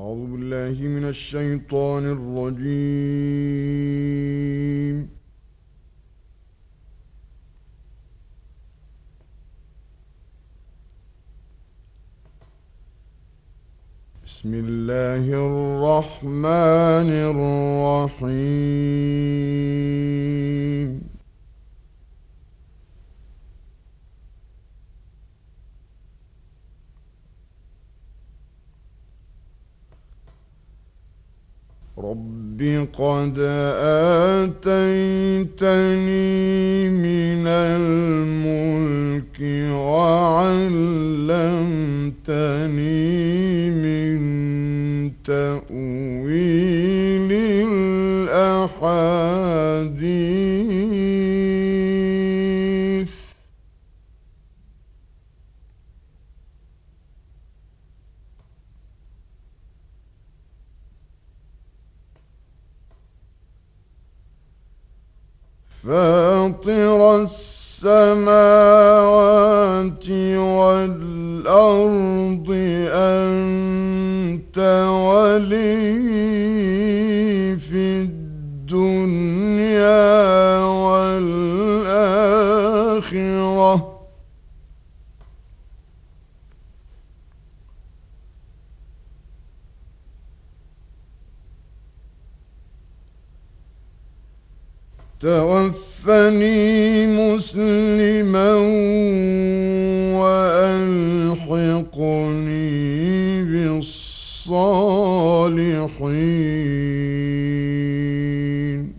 أعوذ بالله من الشيطان الرجيم. بسم الله الرحمن الرحيم. رب قد آتيتني من الملك وعلمتني من تأويل الأحاديث فاطر السماوات والأرض أنت ولي في الدنيا والآخرة توفني مسلما وألحقني بالصالحين.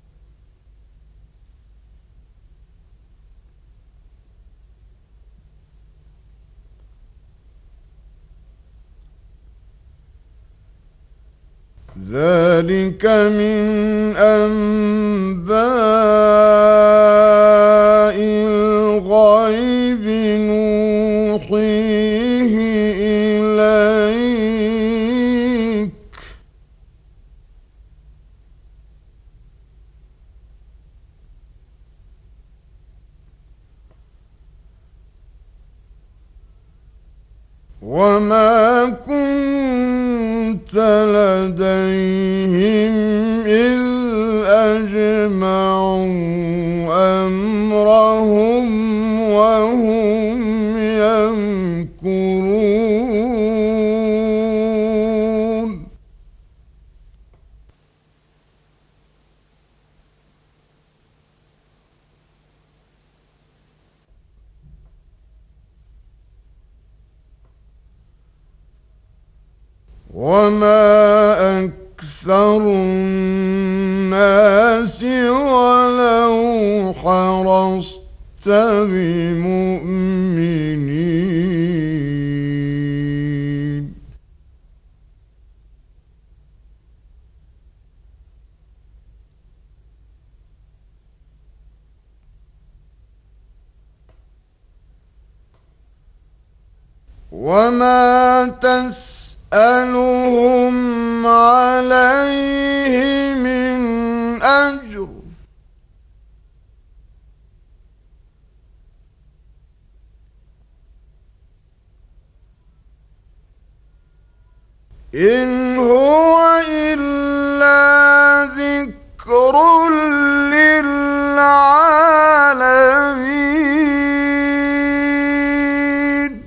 ذلك من أنباء الغيب نوحيه إليك وما كنت لديهم إذ أجمعوا أمرهم وهم يمكرون. وما أكثر الناس ولو حرصت بمؤمنين. وما تسألهم عليه من أجر إن هو إلا ذكر للعالمين.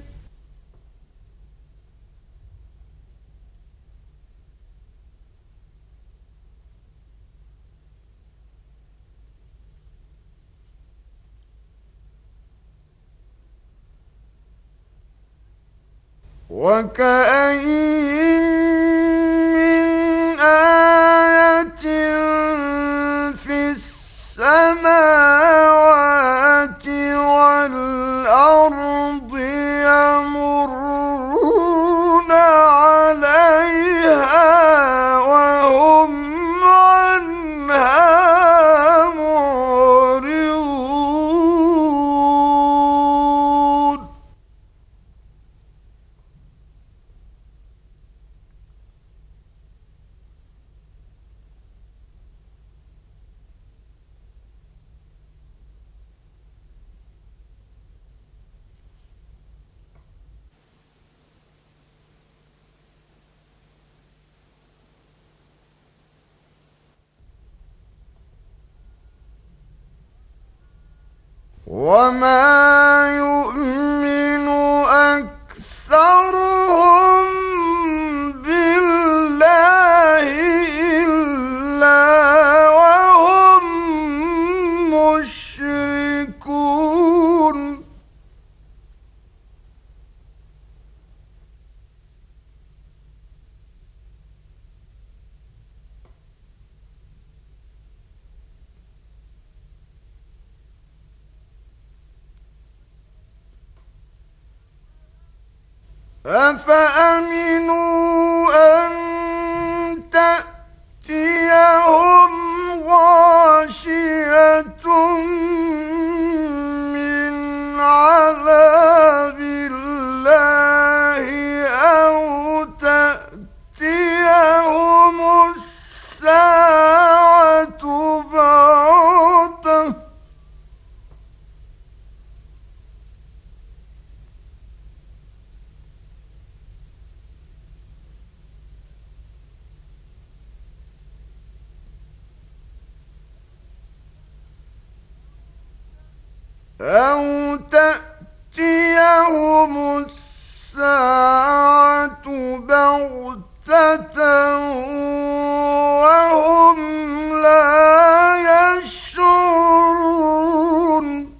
وكأين من آية في السماوات والأرض يمرون عليها وهم عنها معرضون. وما يؤمن أكثرهم بالله إلا وهم مشركون أفأمنوا أن تأتيهم غاشية من عذاب الله أو تأتيهم الساعة بغتة أو تأتيهم الساعة بغتة وهم لا يشعرون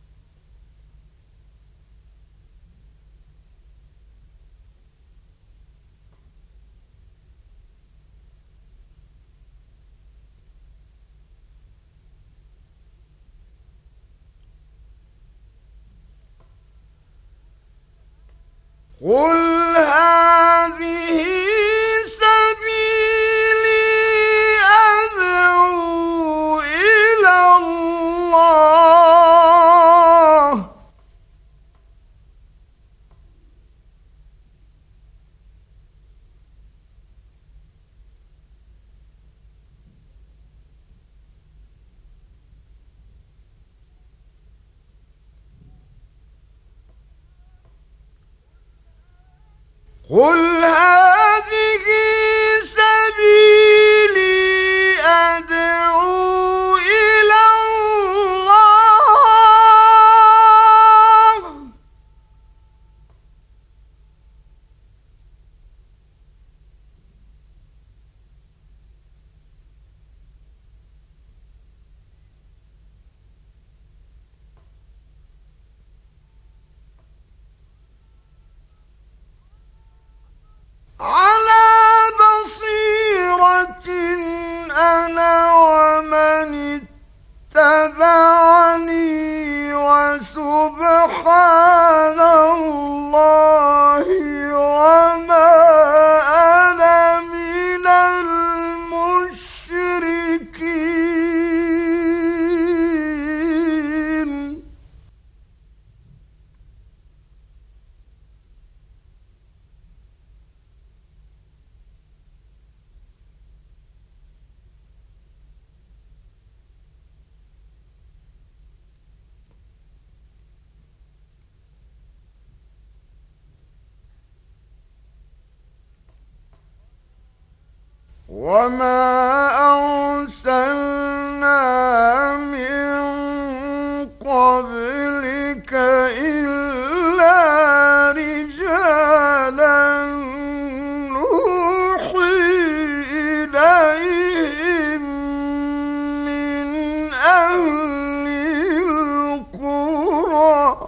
قل هذه سبيلي أدعو إلى الله قل هذه سبيلي أدعو إلى الله على بصيرة أنا ومن اتبعني وسبحان الله وما أنا من المشركين وما أرسلنا من قبلك إلا رجالا نوحي إليهم من أهل القرى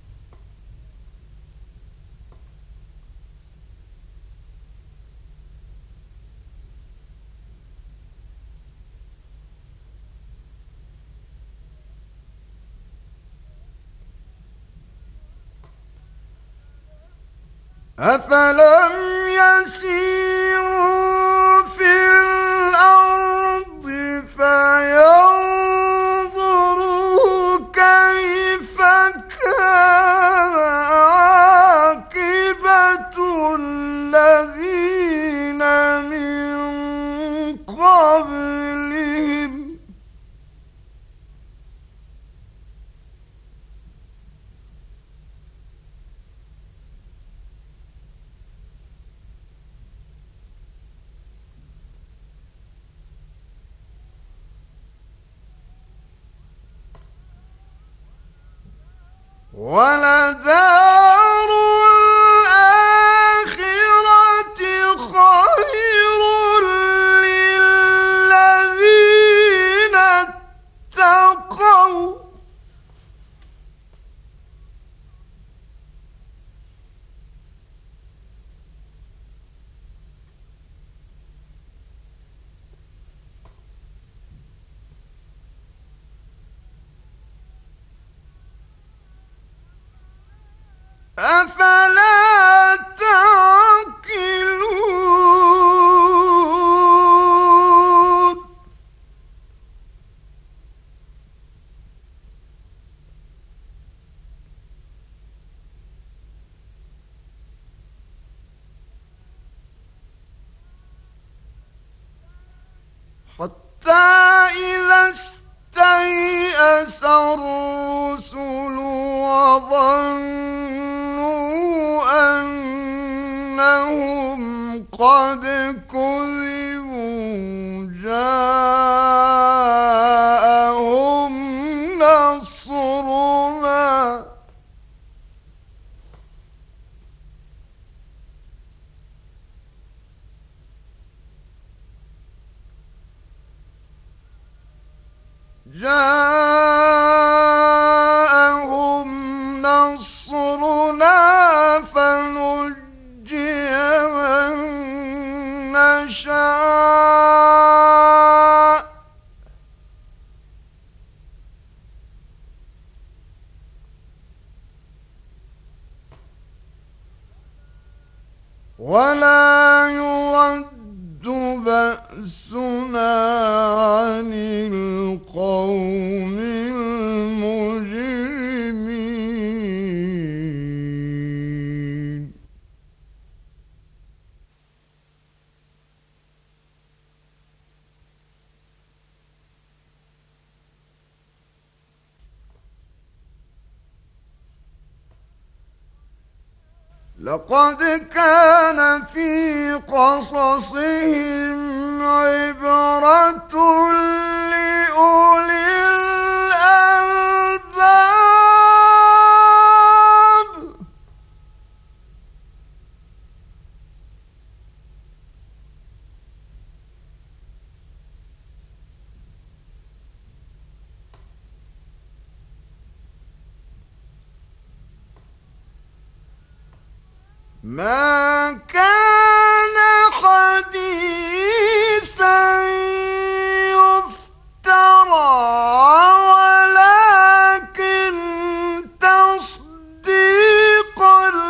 أفلم يسيروا في الأرض فينظروا كيف كان عاقبة الذين من قبلهم ولدار الآخرة خير للذين اتقوا أفلا تعقلون حتى إذا استيأس الرسل وظنوا أنهم قد كذبوا جاءهم نصرنا فنجي من نشاء ولا يرد بأسنا عن القوم المجرمين لقد كان في قصصهم عبرة لأولي الألباب ما كان حديثا يفترى ولكن تصديق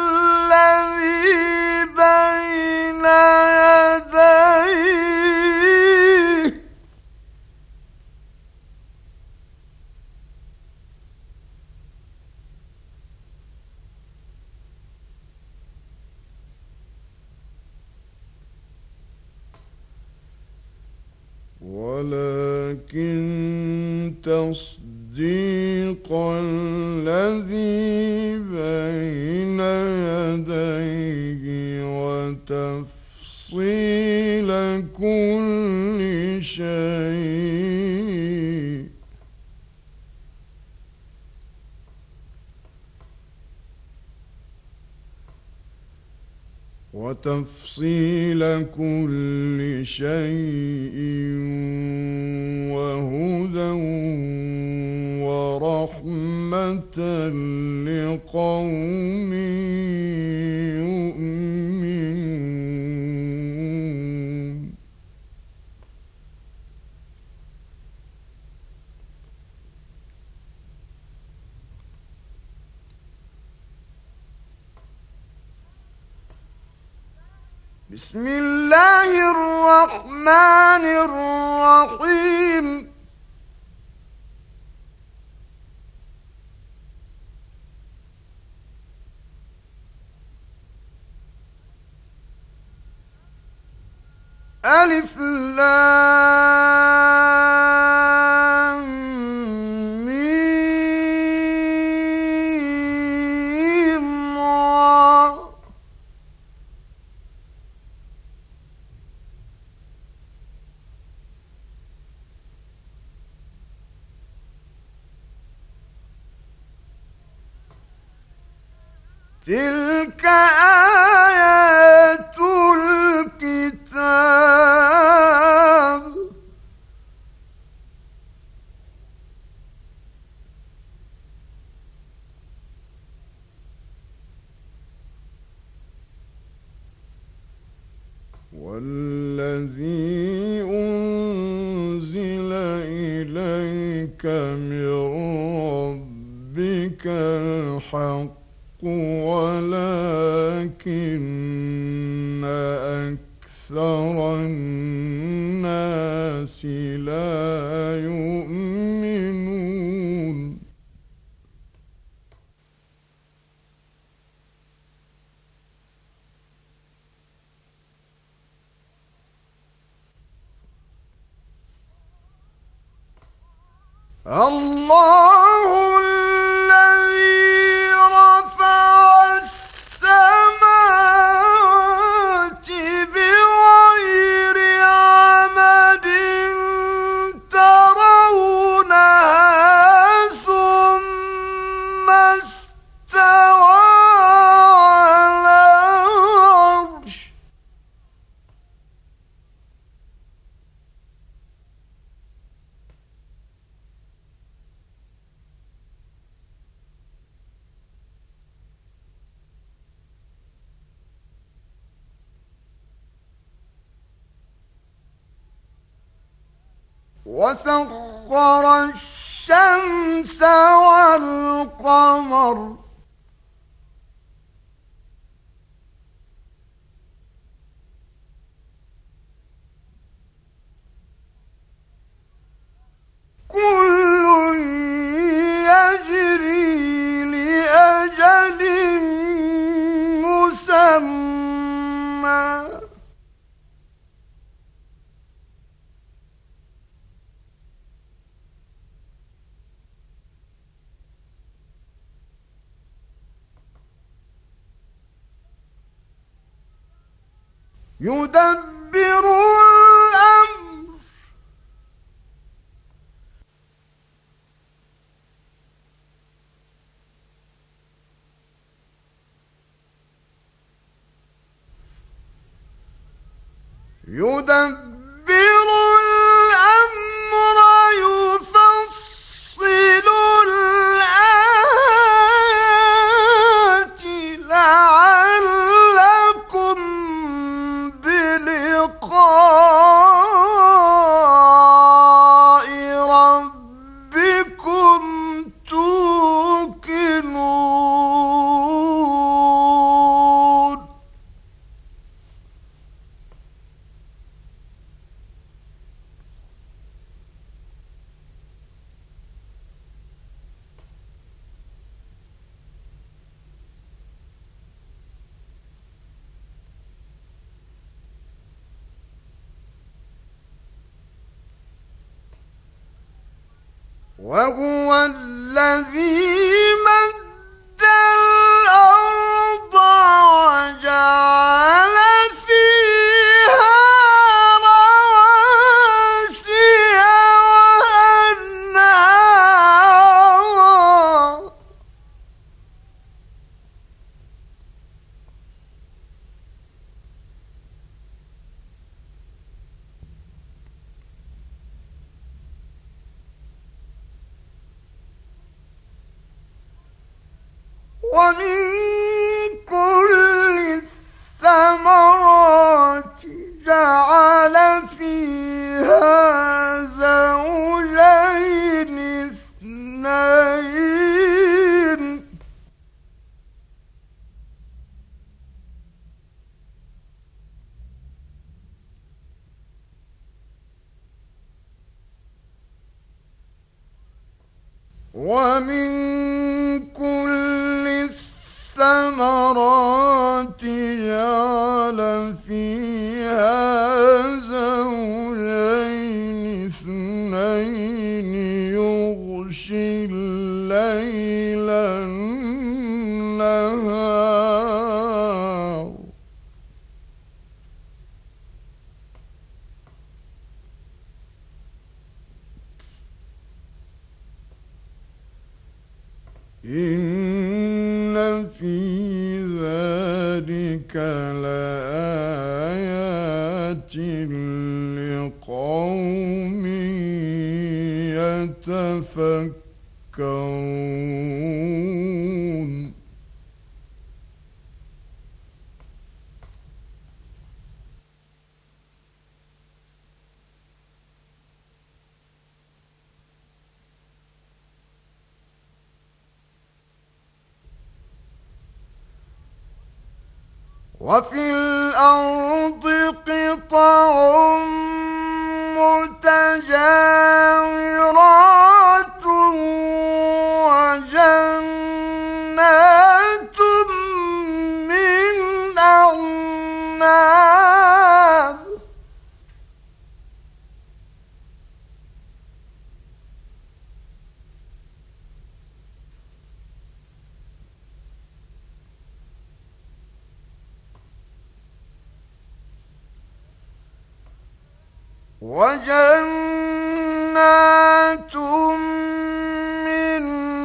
الذي بين يديه بين يديه وتفصيل كل شيء وهدى ورحمة لقوم يؤمنون بسم الله الرحمن الرحيم ألف لام ميم را تلك آيات الكتاب. والذي أنزل إليك من ربك الحق ولكن أكثر الناس لا يؤمنون. الله الذي رفع السماوات بغير عمد ترونها ثم استوى على العرش. وسخر الشمس والقمر كل يجري لأجل مسمى. يدبر الأمر يفصل الآيات لعلكم بلقاء ربكم توقنون. وهو الذي مد الأرض وجعل فيها رواسي وأنهارا ومن كل الثمرات جعل فيها زوجين اثنين ومن كل الثمرات جعل فيها زوجين اثنين يغشي الليل النهار إن في لقوم يتفكرون وفي الأرض قطع متجاورات وجنات من أعناب وجنات من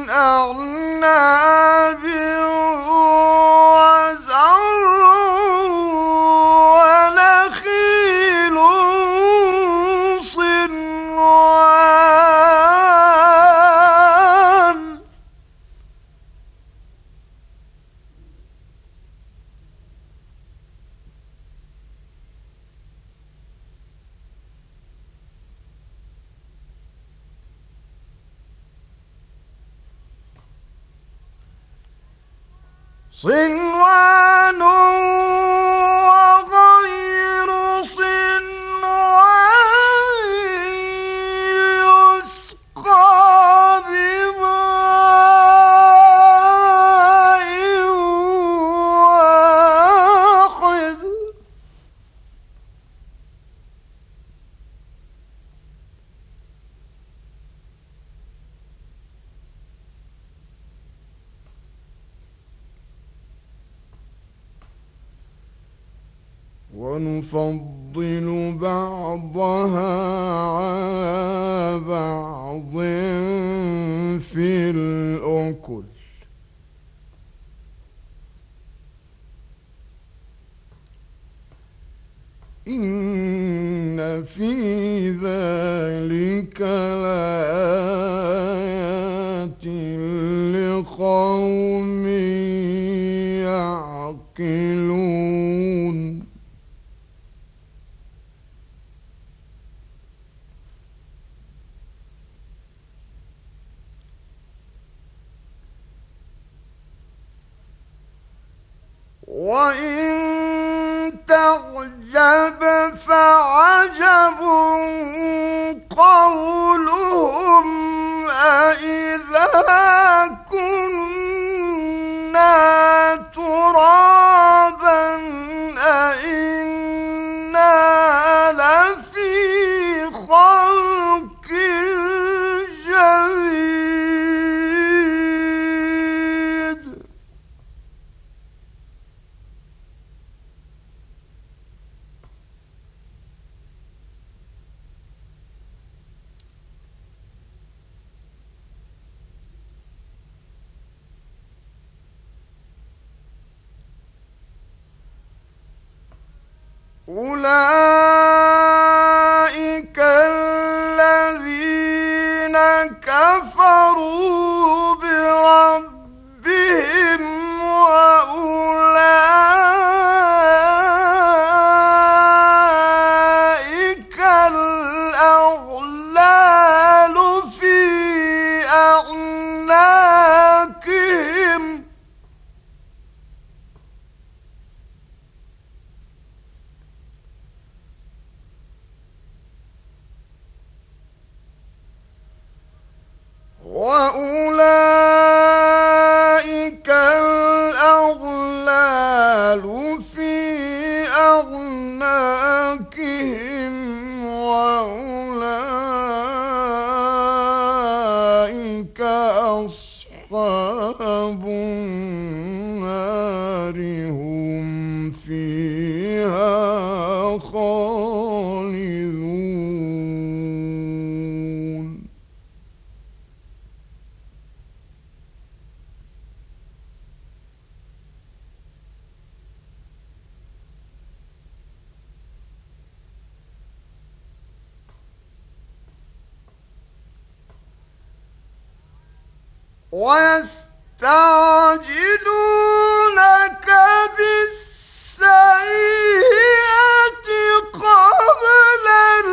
أعناب وزرع ونخيل صنوان صنوان وغير صنوان يسقى بماء واحد ونفضل بعضها على بعض في الأكل إن في ذلك لآيات لقوم يعقلون وإن تعجب فعجب قولهم أإذا كنا ترابا أإنا لفي خلق جديد أولئك الذين كفروا بربهم وأولئك الأغلال في أعناقهم وأولئك الأغلال في أعناقهم وأولئك أصحاب النار هم فيها خالدون ويستعجلونك بالسيئة قبل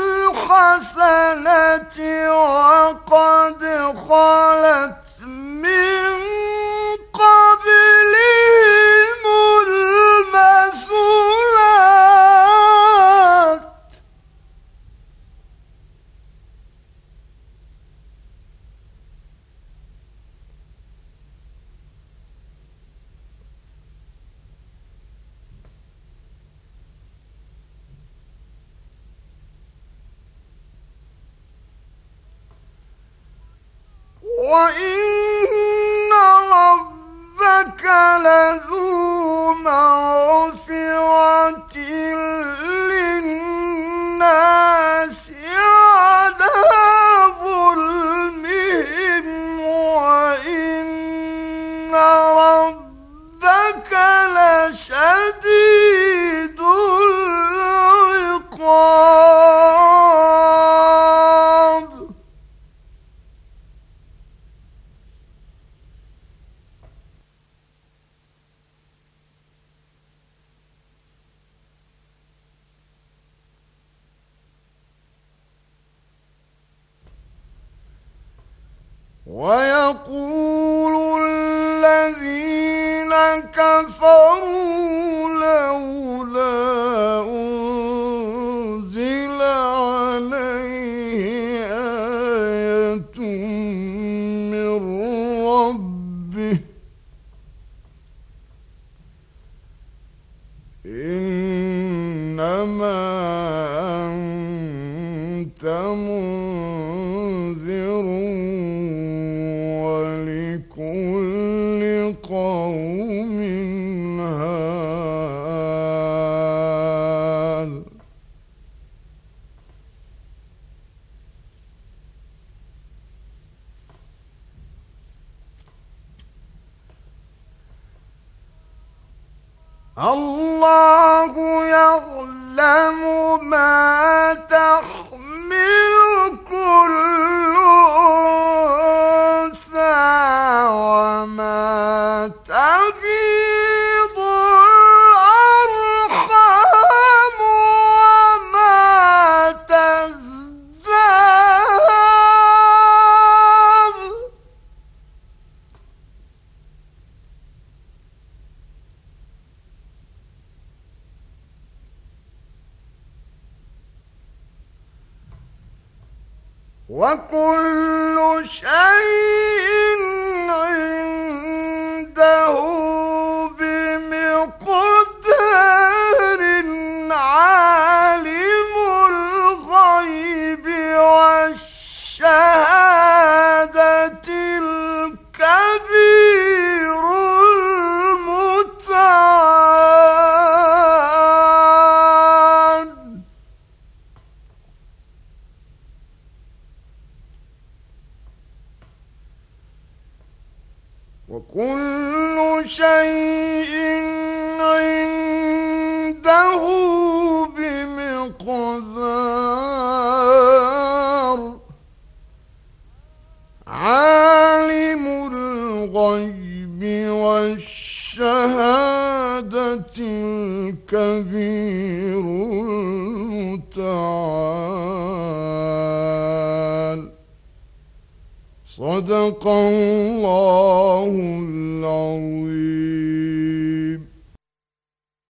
الحسنة وقد خلت من قبلهم المثلات وإن ربك لذو مغفرة للناس على ظلمهم وإن ربك لشديد العقاب. ويقول الذين كفروا لولا أنزل عليه آية من ربه إنما أنت منذر ولكل قوم هاد. الله يعلم ما تحمل كل أنثى وما تغيض الأرحام وما تزداد وكل شيء عنده بمقدار عالم الغيب والشهادة الكبير المتعال. وكل شيء عنده بمقدار عالم الغيب والشهادة الكبير المتعال. صدق الله العظيم.